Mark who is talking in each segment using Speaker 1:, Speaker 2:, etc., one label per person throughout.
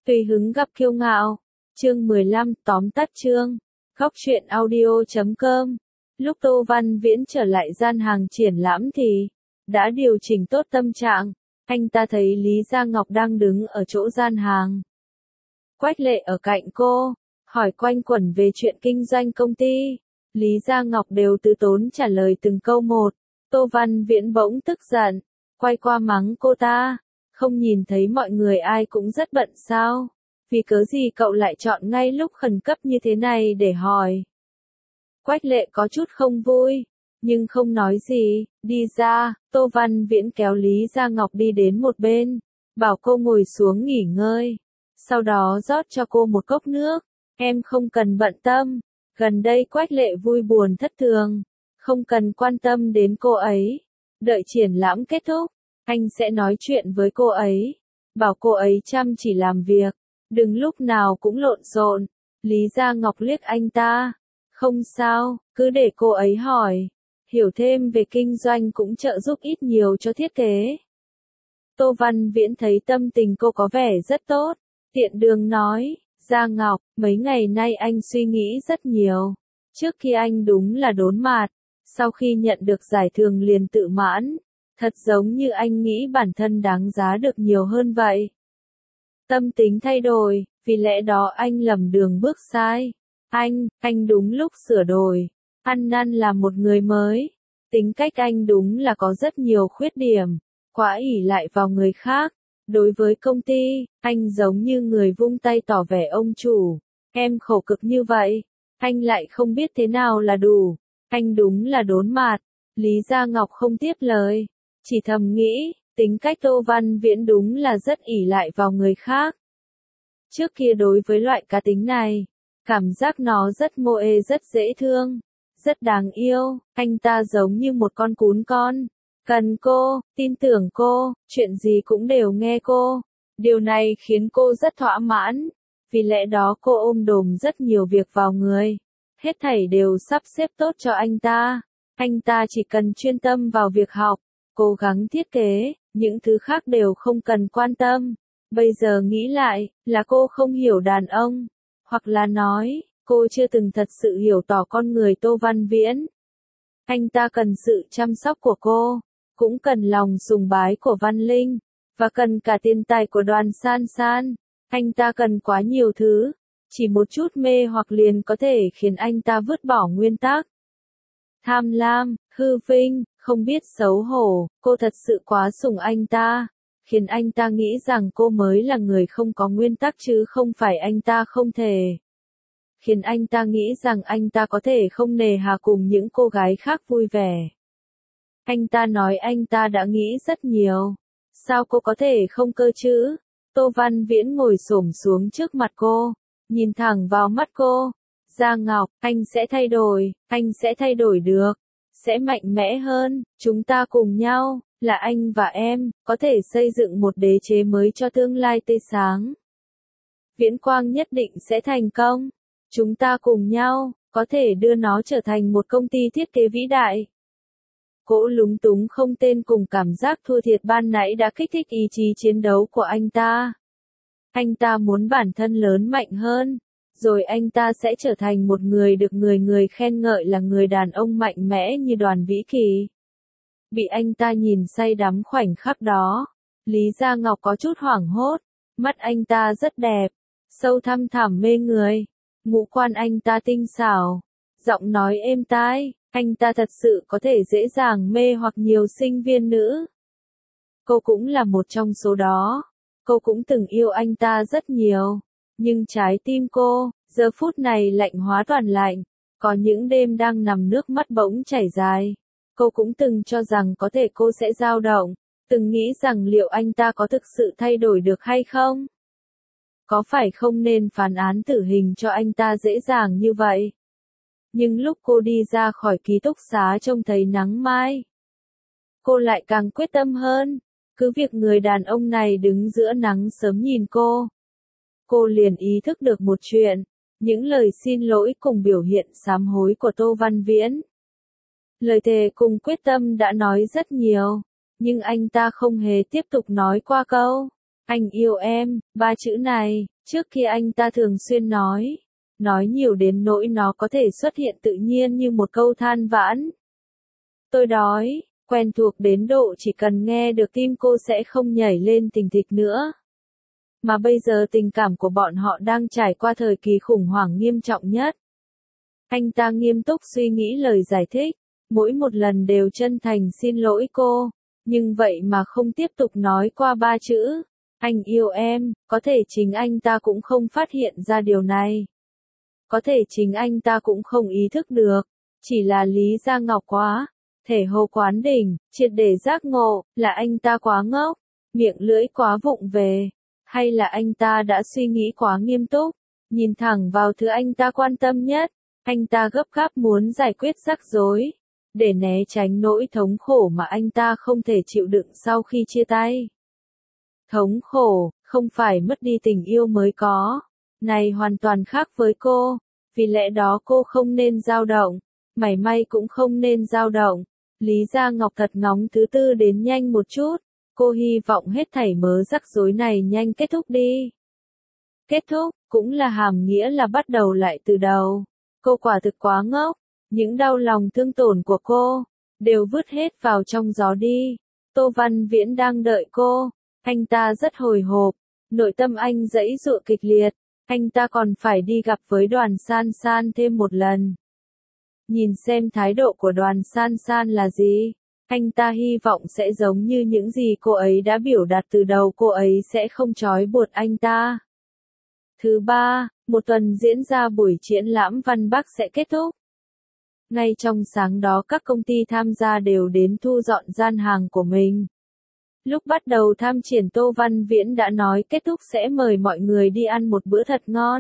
Speaker 1: Tùy hứng gặp kiêu ngạo. Chương 15 tóm tắt chương. Góc truyện audio.com. Lúc Tô Văn Viễn trở lại gian hàng triển lãm thì đã điều chỉnh tốt tâm trạng. Anh ta thấy Lý Gia Ngọc đang đứng ở chỗ gian hàng. Quách Lệ ở cạnh cô, hỏi quanh quẩn về chuyện kinh doanh công ty. Lý Gia Ngọc đều từ tốn trả lời từng câu một. Tô Văn Viễn bỗng tức giận, quay qua mắng cô ta. Không nhìn thấy mọi người ai cũng rất bận sao? Vì cớ gì cậu lại chọn ngay lúc khẩn cấp như thế này để hỏi? Quách Lệ có chút không vui, nhưng không nói gì, đi ra. Tô Văn Viễn kéo Lý Gia Ngọc đi đến một bên, bảo cô ngồi xuống nghỉ ngơi. Sau đó rót cho cô một cốc nước. Em không cần bận tâm. Gần đây Quách Lệ vui buồn thất thường, không cần quan tâm đến cô ấy. Đợi triển lãm kết thúc, anh sẽ nói chuyện với cô ấy, bảo cô ấy chăm chỉ làm việc, đừng lúc nào cũng lộn xộn. Lý Gia Ngọc liếc anh ta. Không sao, cứ để cô ấy hỏi. Hiểu thêm về kinh doanh cũng trợ giúp ít nhiều cho thiết kế. Tô Văn Viễn thấy tâm tình cô có vẻ rất tốt, tiện đường nói. Gia Ngọc, mấy ngày nay anh suy nghĩ rất nhiều. Trước khi anh đúng là đốn mạt, sau khi nhận được giải thưởng liền tự mãn. Thật giống như anh nghĩ bản thân đáng giá được nhiều hơn vậy. Tâm tính thay đổi, vì lẽ đó anh lầm đường bước sai. Anh đúng lúc sửa đổi. Ăn năn là một người mới. Tính cách anh đúng là có rất nhiều khuyết điểm, quá ỷ lại vào người khác. Đối với công ty, anh giống như người vung tay tỏ vẻ ông chủ. Em khổ cực như vậy, anh lại không biết thế nào là đủ. Anh đúng là đốn mạt. Lý Gia Ngọc không tiếp lời, chỉ thầm nghĩ, tính cách Tô Văn Viễn đúng là rất ỷ lại vào người khác. Trước kia đối với loại cá tính này, cảm giác nó rất mô ê, rất dễ thương, rất đáng yêu. Anh ta giống như một con cún con. Cần cô, tin tưởng cô, chuyện gì cũng đều nghe cô. Điều này khiến cô rất thỏa mãn. Vì lẽ đó cô ôm đồm rất nhiều việc vào người. Hết thảy đều sắp xếp tốt cho anh ta. Anh ta chỉ cần chuyên tâm vào việc học, cố gắng thiết kế, những thứ khác đều không cần quan tâm. Bây giờ nghĩ lại, là cô không hiểu đàn ông. Hoặc là nói, cô chưa từng thật sự hiểu tỏ con người Tô Văn Viễn. Anh ta cần sự chăm sóc của cô, cũng cần lòng sùng bái của Văn Linh, và cần cả tiền tài của Đoàn San San. Anh ta cần quá nhiều thứ, chỉ một chút mê hoặc liền có thể khiến anh ta vứt bỏ nguyên tắc. Tham lam, hư vinh, không biết xấu hổ, cô thật sự quá sủng anh ta, khiến anh ta nghĩ rằng cô mới là người không có nguyên tắc chứ không phải anh ta không thể. Khiến anh ta nghĩ rằng anh ta có thể không nề hà cùng những cô gái khác vui vẻ. Anh ta nói anh ta đã nghĩ rất nhiều. Sao cô có thể không cơ chứ? Tô Văn Viễn ngồi xổm xuống trước mặt cô, nhìn thẳng vào mắt cô. Gia Ngọc, anh sẽ thay đổi được, sẽ mạnh mẽ hơn, chúng ta cùng nhau, là anh và em, có thể xây dựng một đế chế mới cho tương lai tươi sáng. Viễn Quang nhất định sẽ thành công. Chúng ta cùng nhau, có thể đưa nó trở thành một công ty thiết kế vĩ đại. Cỗ lúng túng không tên cùng cảm giác thua thiệt ban nãy đã kích thích ý chí chiến đấu của anh ta. Anh ta muốn bản thân lớn mạnh hơn, rồi anh ta sẽ trở thành một người được người khen ngợi là người đàn ông mạnh mẽ như Đoàn Vĩ Kỳ. Bị anh ta nhìn say đắm khoảnh khắc đó, Lý Gia Ngọc có chút hoảng hốt. Mắt anh ta rất đẹp, sâu thăm thẳm mê người. Ngũ quan anh ta tinh xảo, giọng nói êm tai, anh ta thật sự có thể dễ dàng mê hoặc nhiều sinh viên nữ. Cô cũng là một trong số đó. Cô cũng từng yêu anh ta rất nhiều. Nhưng trái tim cô, giờ phút này lạnh hóa toàn lạnh. Có những đêm đang nằm nước mắt bỗng chảy dài. Cô cũng từng cho rằng có thể cô sẽ dao động. Từng nghĩ rằng liệu anh ta có thực sự thay đổi được hay không? Có phải không nên phán án tử hình cho anh ta dễ dàng như vậy? Nhưng lúc cô đi ra khỏi ký túc xá trông thấy nắng mai, cô lại càng quyết tâm hơn. Cứ việc người đàn ông này đứng giữa nắng sớm nhìn cô liền ý thức được một chuyện. Những lời xin lỗi cùng biểu hiện sám hối của Tô Văn Viễn. Lời thề cùng quyết tâm đã nói rất nhiều, nhưng anh ta không hề tiếp tục nói qua câu anh yêu em, ba chữ này, Trước kia anh ta thường xuyên nói nhiều đến nỗi nó có thể xuất hiện tự nhiên như một câu than vãn. Tôi đói, quen thuộc đến độ chỉ cần nghe được tim cô sẽ không nhảy lên thình thịch nữa. Mà bây giờ tình cảm của bọn họ đang trải qua thời kỳ khủng hoảng nghiêm trọng nhất. Anh ta nghiêm túc suy nghĩ lời giải thích, mỗi một lần đều chân thành xin lỗi cô, nhưng vậy mà không tiếp tục nói qua 3 chữ. Anh yêu em, có thể chính anh ta cũng không phát hiện ra điều này. Có thể chính anh ta cũng không ý thức được, chỉ là Lý Gia Ngọc quá, thể hồ quán đỉnh, triệt để giác ngộ, là anh ta quá ngốc, miệng lưỡi quá vụng về, hay là anh ta đã suy nghĩ quá nghiêm túc, nhìn thẳng vào thứ anh ta quan tâm nhất, anh ta gấp gáp muốn giải quyết rắc rối, để né tránh nỗi thống khổ mà anh ta không thể chịu đựng sau khi chia tay. Thống khổ, không phải mất đi tình yêu mới có, này hoàn toàn khác với cô, vì lẽ đó cô không nên dao động, mảy may cũng không nên dao động. Lý Gia Ngọc thật ngóng thứ tư đến nhanh một chút, cô hy vọng hết thảy mớ rắc rối này nhanh kết thúc đi. Kết thúc, cũng là hàm nghĩa là bắt đầu lại từ đầu. Cô quả thực quá ngốc, những đau lòng thương tổn của cô, đều vứt hết vào trong gió đi. Tô Văn Viễn đang đợi cô, anh ta rất hồi hộp, nội tâm anh giãy giụa kịch liệt, anh ta còn phải đi gặp với Đoàn San San thêm một lần. Nhìn xem thái độ của Đoàn San San là gì, anh ta hy vọng sẽ giống như những gì cô ấy đã biểu đạt từ đầu, cô ấy sẽ không trói buộc anh ta. Thứ ba, một tuần diễn ra buổi triển lãm Văn Bắc sẽ kết thúc. Ngay trong sáng đó các công ty tham gia đều đến thu dọn gian hàng của mình. Lúc bắt đầu tham triển Tô Văn Viễn đã nói kết thúc sẽ mời mọi người đi ăn một bữa thật ngon.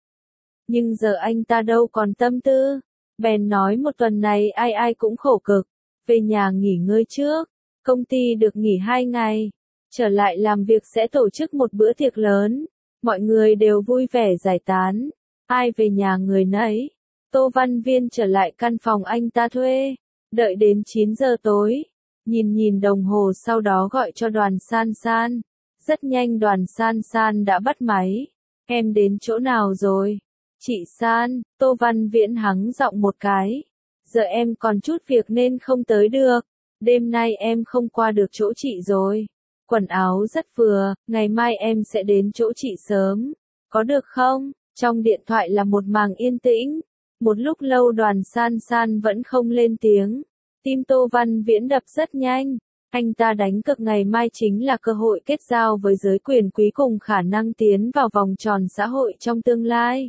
Speaker 1: Nhưng giờ anh ta đâu còn tâm tư, bèn nói một tuần này ai ai cũng khổ cực, về nhà nghỉ ngơi trước, công ty được nghỉ 2 ngày, trở lại làm việc sẽ tổ chức một bữa tiệc lớn, mọi người đều vui vẻ giải tán, ai về nhà người nấy. Tô Văn Viễn trở lại căn phòng anh ta thuê, đợi đến 9 giờ tối. Nhìn đồng hồ sau đó gọi cho Đoàn San San. Rất nhanh Đoàn San San đã bắt máy. Em đến chỗ nào rồi? Chị San, Tô Văn Viễn hắng giọng một cái. Giờ em còn chút việc nên không tới được. Đêm nay em không qua được chỗ chị rồi. Quần áo rất vừa, ngày mai em sẽ đến chỗ chị sớm. Có được không? Trong điện thoại là một màng yên tĩnh. Một lúc lâu Đoàn San San vẫn không lên tiếng. Tim Tô Văn Viễn đập rất nhanh, anh ta đánh cược ngày mai chính là cơ hội kết giao với giới quyền quý cùng khả năng tiến vào vòng tròn xã hội trong tương lai.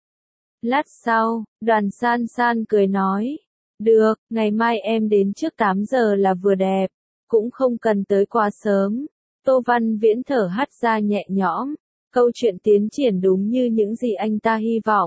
Speaker 1: Lát sau, Đoàn San San cười nói, được, ngày mai em đến trước 8 giờ là vừa đẹp, cũng không cần tới quá sớm. Tô Văn Viễn thở hắt ra nhẹ nhõm, câu chuyện tiến triển đúng như những gì anh ta hy vọng.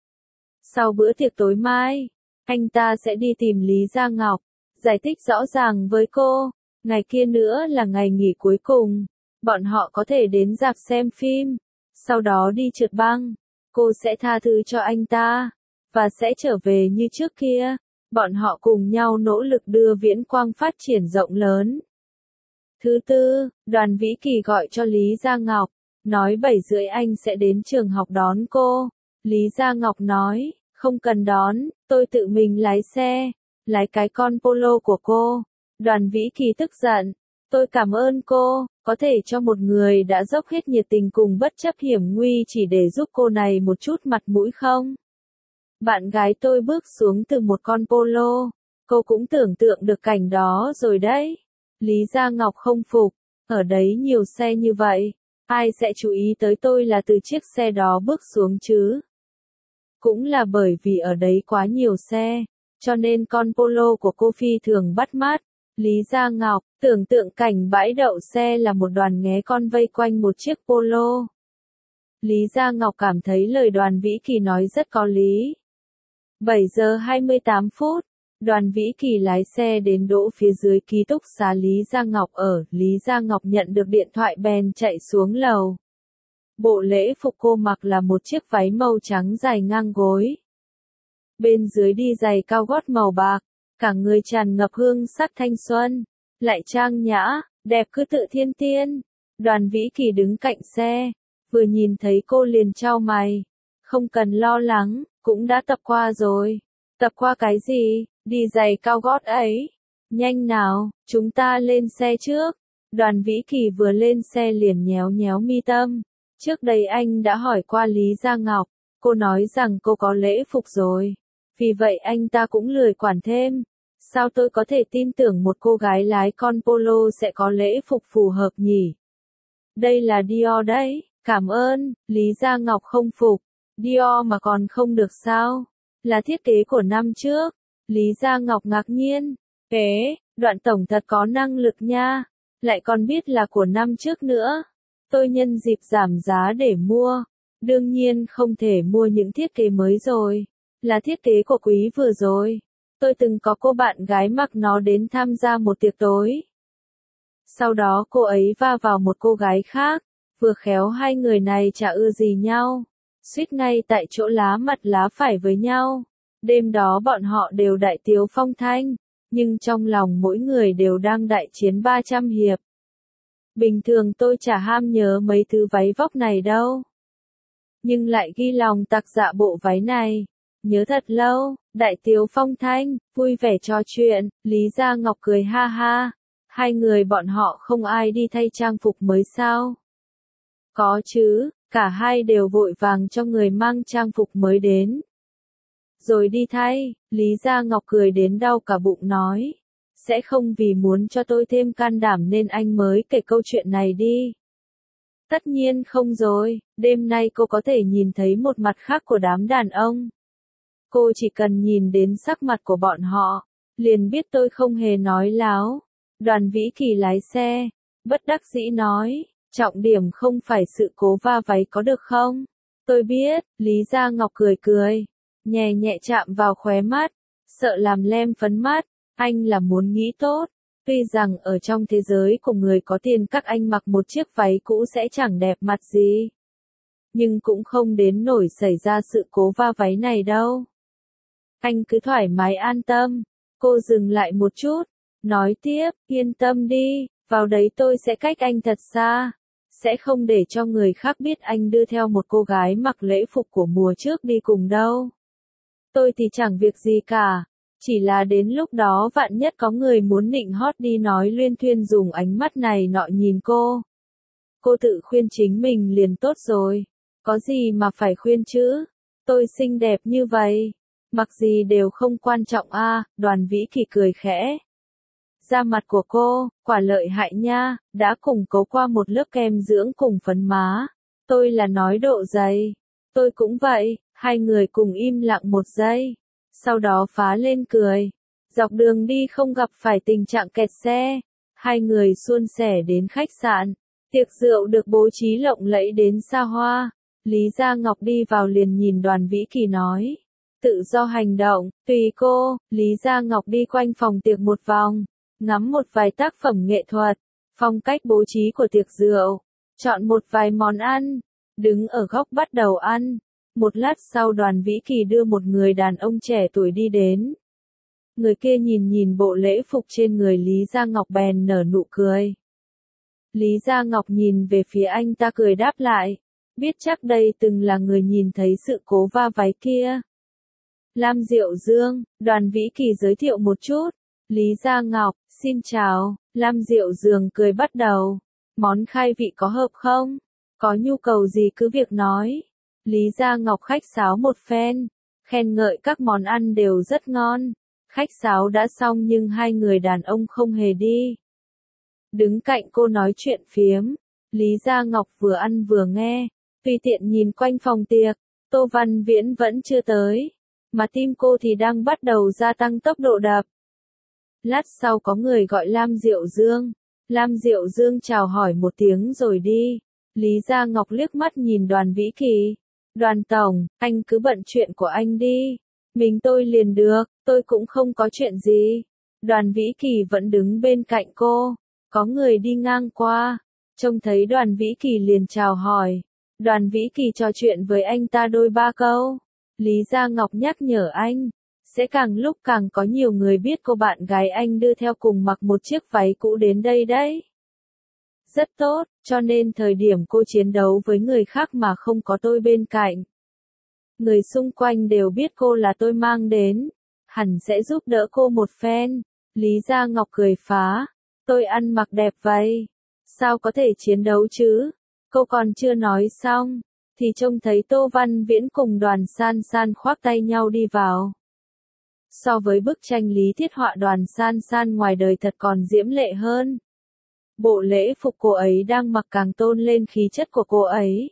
Speaker 1: Sau bữa tiệc tối mai, anh ta sẽ đi tìm Lý Gia Ngọc, giải thích rõ ràng với cô, ngày kia nữa là ngày nghỉ cuối cùng, bọn họ có thể đến rạp xem phim, sau đó đi trượt băng, cô sẽ tha thứ cho anh ta, và sẽ trở về như trước kia, bọn họ cùng nhau nỗ lực đưa Viễn Quang phát triển rộng lớn. Thứ tư, Đoàn Vĩ Kỳ gọi cho Lý Gia Ngọc, nói 7 rưỡi anh sẽ đến trường học đón cô. Lý Gia Ngọc nói, không cần đón, tôi tự mình lái xe, lái cái con Polo của cô. Đoàn Vĩ Kỳ tức giận, tôi cảm ơn cô, có thể cho một người đã dốc hết nhiệt tình cùng bất chấp hiểm nguy chỉ để giúp cô này một chút mặt mũi không? Bạn gái tôi bước xuống từ một con Polo, cô cũng tưởng tượng được cảnh đó rồi đấy. Lý Gia Ngọc không phục, ở đấy nhiều xe như vậy, ai sẽ chú ý tới tôi là từ chiếc xe đó bước xuống chứ? Cũng là bởi vì ở đấy quá nhiều xe, cho nên con Polo của cô phi thường bắt mắt. Lý Gia Ngọc, tưởng tượng cảnh bãi đậu xe là một đoàn nghé con vây quanh một chiếc Polo. Lý Gia Ngọc cảm thấy lời Đoàn Vĩ Kỳ nói rất có lý. 7 giờ 28 phút, Đoàn Vĩ Kỳ lái xe đến đỗ phía dưới ký túc xá Lý Gia Ngọc ở. Lý Gia Ngọc nhận được điện thoại bèn chạy xuống lầu. Bộ lễ phục cô mặc là một chiếc váy màu trắng dài ngang gối. Bên dưới đi giày cao gót màu bạc, cả người tràn ngập hương sắc thanh xuân, lại trang nhã, đẹp cứ tự thiên tiên. Đoàn Vĩ Kỳ đứng cạnh xe, vừa nhìn thấy cô liền chau mày. Không cần lo lắng, cũng đã tập qua rồi. Tập qua cái gì, đi giày cao gót ấy. Nhanh nào, chúng ta lên xe trước. Đoàn Vĩ Kỳ vừa lên xe liền nhéo nhéo mi tâm. Trước đây anh đã hỏi qua Lý Gia Ngọc, cô nói rằng cô có lễ phục rồi. Vì vậy anh ta cũng lười quản thêm. Sao tôi có thể tin tưởng một cô gái lái con Polo sẽ có lễ phục phù hợp nhỉ? Đây là Dior đấy, cảm ơn, Lý Gia Ngọc không phục. Dior mà còn không được sao? Là thiết kế của năm trước. Lý Gia Ngọc ngạc nhiên. Ế, Đoạn tổng thật có năng lực nha. Lại còn biết là của năm trước nữa. Tôi nhân dịp giảm giá để mua. Đương nhiên không thể mua những thiết kế mới rồi. Là thiết kế của quý vừa rồi. Tôi từng có cô bạn gái mặc nó đến tham gia một tiệc tối. Sau đó cô ấy va vào một cô gái khác. Vừa khéo hai người này chả ưa gì nhau. Suýt ngay tại chỗ lá mặt lá phải với nhau. Đêm đó bọn họ đều đại tiếu phong thanh. Nhưng trong lòng mỗi người đều đang đại chiến 300 hiệp. Bình thường tôi chả ham nhớ mấy thứ váy vóc này đâu. Nhưng lại ghi lòng tặc dạ bộ váy này. Nhớ thật lâu, đại tiếu phong thanh, vui vẻ trò chuyện, Lý Gia Ngọc cười ha ha. Hai người bọn họ không ai đi thay trang phục mới sao? Có chứ, cả hai đều vội vàng cho người mang trang phục mới đến. Rồi đi thay, Lý Gia Ngọc cười đến đau cả bụng nói. Sẽ không vì muốn cho tôi thêm can đảm nên anh mới kể câu chuyện này đi. Tất nhiên không rồi, đêm nay cô có thể nhìn thấy một mặt khác của đám đàn ông. Cô chỉ cần nhìn đến sắc mặt của bọn họ, liền biết tôi không hề nói láo. Đoàn Vĩ Kỳ lái xe, bất đắc dĩ nói, trọng điểm không phải sự cố va váy có được không? Tôi biết, Lý Gia Ngọc cười cười, nhẹ nhẹ chạm vào khóe mắt, sợ làm lem phấn mắt, anh là muốn nghĩ tốt. Tuy rằng ở trong thế giới của người có tiền các anh mặc một chiếc váy cũ sẽ chẳng đẹp mặt gì. Nhưng cũng không đến nổi xảy ra sự cố va váy này đâu. Anh cứ thoải mái an tâm. Cô dừng lại một chút, nói tiếp, yên tâm đi, vào đấy tôi sẽ cách anh thật xa. Sẽ không để cho người khác biết anh đưa theo một cô gái mặc lễ phục của mùa trước đi cùng đâu. Tôi thì chẳng việc gì cả. Chỉ là đến lúc đó vạn nhất có người muốn nịnh hót đi nói luyên thuyên dùng ánh mắt này nọ nhìn cô. Cô tự khuyên chính mình liền tốt rồi. Có gì mà phải khuyên chứ? Tôi xinh đẹp như vậy. Mặc gì đều không quan trọng a. Đoàn Vĩ Kỳ cười khẽ. Da mặt của cô, quả lợi hại nha, đã củng cố qua một lớp kem dưỡng cùng phấn má. Tôi là nói độ dày. Tôi cũng vậy, hai người cùng im lặng một giây. Sau đó phá lên cười. Dọc đường đi không gặp phải tình trạng kẹt xe. Hai người suôn sẻ đến khách sạn. Tiệc rượu được bố trí lộng lẫy đến xa hoa. Lý Gia Ngọc đi vào liền nhìn Đoàn Vĩ Kỳ nói. Tự do hành động, tùy cô. Lý Gia Ngọc đi quanh phòng tiệc một vòng. Ngắm một vài tác phẩm nghệ thuật. Phong cách bố trí của tiệc rượu. Chọn một vài món ăn. Đứng ở góc bắt đầu ăn. Một lát sau Đoàn Vĩ Kỳ đưa một người đàn ông trẻ tuổi đi đến. Người kia nhìn bộ lễ phục trên người Lý Gia Ngọc bèn nở nụ cười. Lý Gia Ngọc nhìn về phía anh ta cười đáp lại. Biết chắc đây từng là người nhìn thấy sự cố va váy kia. Lam Diệu Dương, Đoàn Vĩ Kỳ giới thiệu một chút. Lý Gia Ngọc, xin chào. Lam Diệu Dương cười bắt đầu. Món khai vị có hợp không? Có nhu cầu gì cứ việc nói. Lý Gia Ngọc khách sáo một phen, khen ngợi các món ăn đều rất ngon. Khách sáo đã xong nhưng hai người đàn ông không hề đi. Đứng cạnh cô nói chuyện phiếm, Lý Gia Ngọc vừa ăn vừa nghe, tùy tiện nhìn quanh phòng tiệc, Tô Văn Viễn vẫn chưa tới, mà tim cô thì đang bắt đầu gia tăng tốc độ đập. Lát sau có người gọi Lam Diệu Dương. Lam Diệu Dương chào hỏi một tiếng rồi đi. Lý Gia Ngọc liếc mắt nhìn Đoàn Vĩ Kỳ. Đoàn tổng, anh cứ bận chuyện của anh đi. Mình tôi liền được, tôi cũng không có chuyện gì. Đoàn Vĩ Kỳ vẫn đứng bên cạnh cô. Có người đi ngang qua. Trông thấy Đoàn Vĩ Kỳ liền chào hỏi. Đoàn Vĩ Kỳ trò chuyện với anh ta đôi ba câu. Lý Gia Ngọc nhắc nhở anh. Sẽ càng lúc càng có nhiều người biết cô bạn gái anh đưa theo cùng mặc một chiếc váy cũ đến đây đấy. rất tốt, cho nên thời điểm cô chiến đấu với người khác mà không có tôi bên cạnh. Người xung quanh đều biết cô là tôi mang đến, hẳn sẽ giúp đỡ cô một phen. Lý Gia Ngọc cười phá, tôi ăn mặc đẹp vậy, sao có thể chiến đấu chứ? Cô còn chưa nói xong, thì trông thấy Tô Văn Viễn cùng Đoàn San San khoác tay nhau đi vào. So với bức tranh lý thiết họa Đoàn San San ngoài đời thật còn diễm lệ hơn. Bộ lễ phục cô ấy đang mặc càng tôn lên khí chất của cô ấy.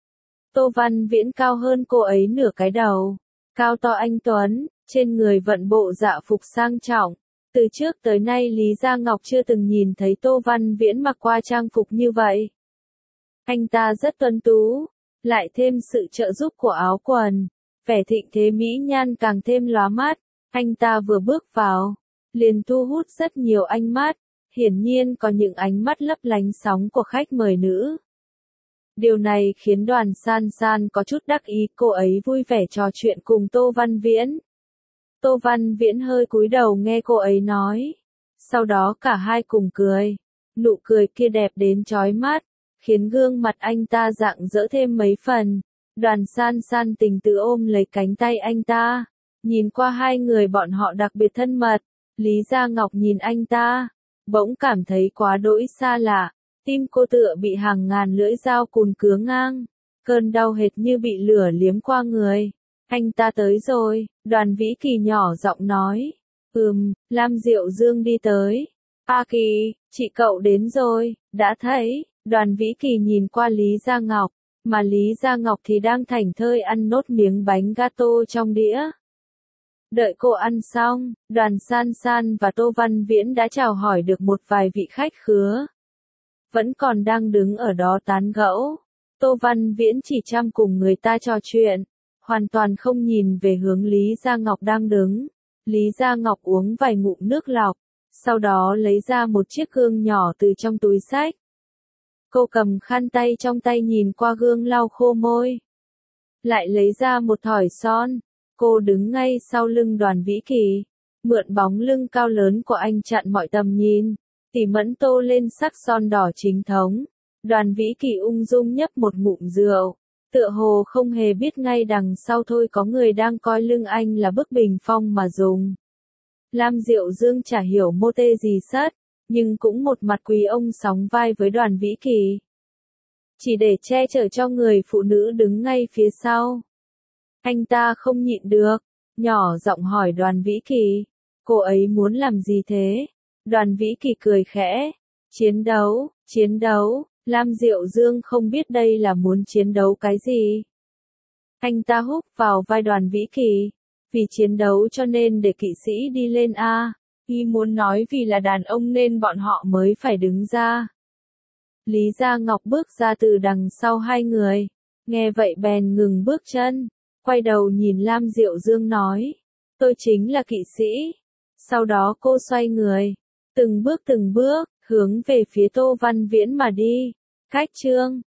Speaker 1: Tô Văn Viễn cao hơn cô ấy nửa cái đầu, cao to anh tuấn, trên người vận bộ dạ phục sang trọng. Từ trước tới nay Lý Gia Ngọc chưa từng nhìn thấy Tô Văn Viễn mặc qua trang phục như vậy. Anh ta rất tuấn tú, lại thêm sự trợ giúp của áo quần, vẻ thịnh thế mỹ nhan càng thêm lóa mắt. Anh ta vừa bước vào, liền thu hút rất nhiều ánh mắt, hiển nhiên có những ánh mắt lấp lánh sóng của khách mời nữ. Điều này khiến Đoàn San San có chút đắc ý, cô ấy vui vẻ trò chuyện cùng Tô Văn Viễn. Tô Văn Viễn hơi cúi đầu nghe cô ấy nói. Sau đó cả hai cùng cười. Nụ cười kia đẹp đến chói mắt, khiến gương mặt anh ta rạng rỡ thêm mấy phần. Đoàn San San tình tứ ôm lấy cánh tay anh ta. Nhìn qua hai người bọn họ đặc biệt thân mật. Lý Gia Ngọc nhìn anh ta, bỗng cảm thấy quá đỗi xa lạ. Tim cô tựa bị hàng ngàn lưỡi dao cùn cứa ngang. Cơn đau hệt như bị lửa liếm qua người. Anh ta tới rồi, Đoàn Vĩ Kỳ nhỏ giọng nói. Lam Diệu Dương đi tới. A Kỳ, chị cậu đến rồi, đã thấy. Đoàn Vĩ Kỳ nhìn qua Lý Gia Ngọc, mà Lý Gia Ngọc thì đang thảnh thơi ăn nốt miếng bánh gato trong đĩa. Đợi cô ăn xong, Đoàn San San và Tô Văn Viễn đã chào hỏi được một vài vị khách khứa. Vẫn còn đang đứng ở đó tán gẫu. Tô Văn Viễn chỉ chăm cùng người ta trò chuyện, hoàn toàn không nhìn về hướng Lý Gia Ngọc đang đứng. Lý Gia Ngọc uống vài ngụm nước lọc, sau đó lấy ra một chiếc gương nhỏ từ trong túi xách. Cô cầm khăn tay trong tay nhìn qua gương lau khô môi. Lại lấy ra một thỏi son. Cô đứng ngay sau lưng Đoàn Vĩ Kỳ, mượn bóng lưng cao lớn của anh chặn mọi tầm nhìn. Tỉ mẫn tô lên sắc son đỏ chính thống. Đoàn Vĩ Kỳ ung dung nhấp một ngụm rượu, tựa hồ không hề biết ngay đằng sau thôi có người đang coi lưng anh là bức bình phong mà dùng. Lam Diệu Dương chả hiểu mô tê gì sất, nhưng cũng một mặt quý ông sóng vai với Đoàn Vĩ Kỳ. Chỉ để che chở cho người phụ nữ đứng ngay phía sau. Anh ta không nhịn được, nhỏ giọng hỏi Đoàn Vĩ Kỳ, cô ấy muốn làm gì thế? Đoàn Vĩ Kỳ cười khẽ, chiến đấu, Lam Diệu Dương không biết đây là muốn chiến đấu cái gì. Anh ta húc vào vai Đoàn Vĩ Kỳ, vì chiến đấu cho nên để kỵ sĩ đi lên a. Y muốn nói vì là đàn ông nên bọn họ mới phải đứng ra. Lý Gia Ngọc bước ra từ đằng sau hai người, nghe vậy bèn ngừng bước chân, quay đầu nhìn Lam Diệu Dương nói, tôi chính là kỵ sĩ. Sau đó cô xoay người, từng bước hướng về phía Tô Văn Viễn mà đi. Khách trương.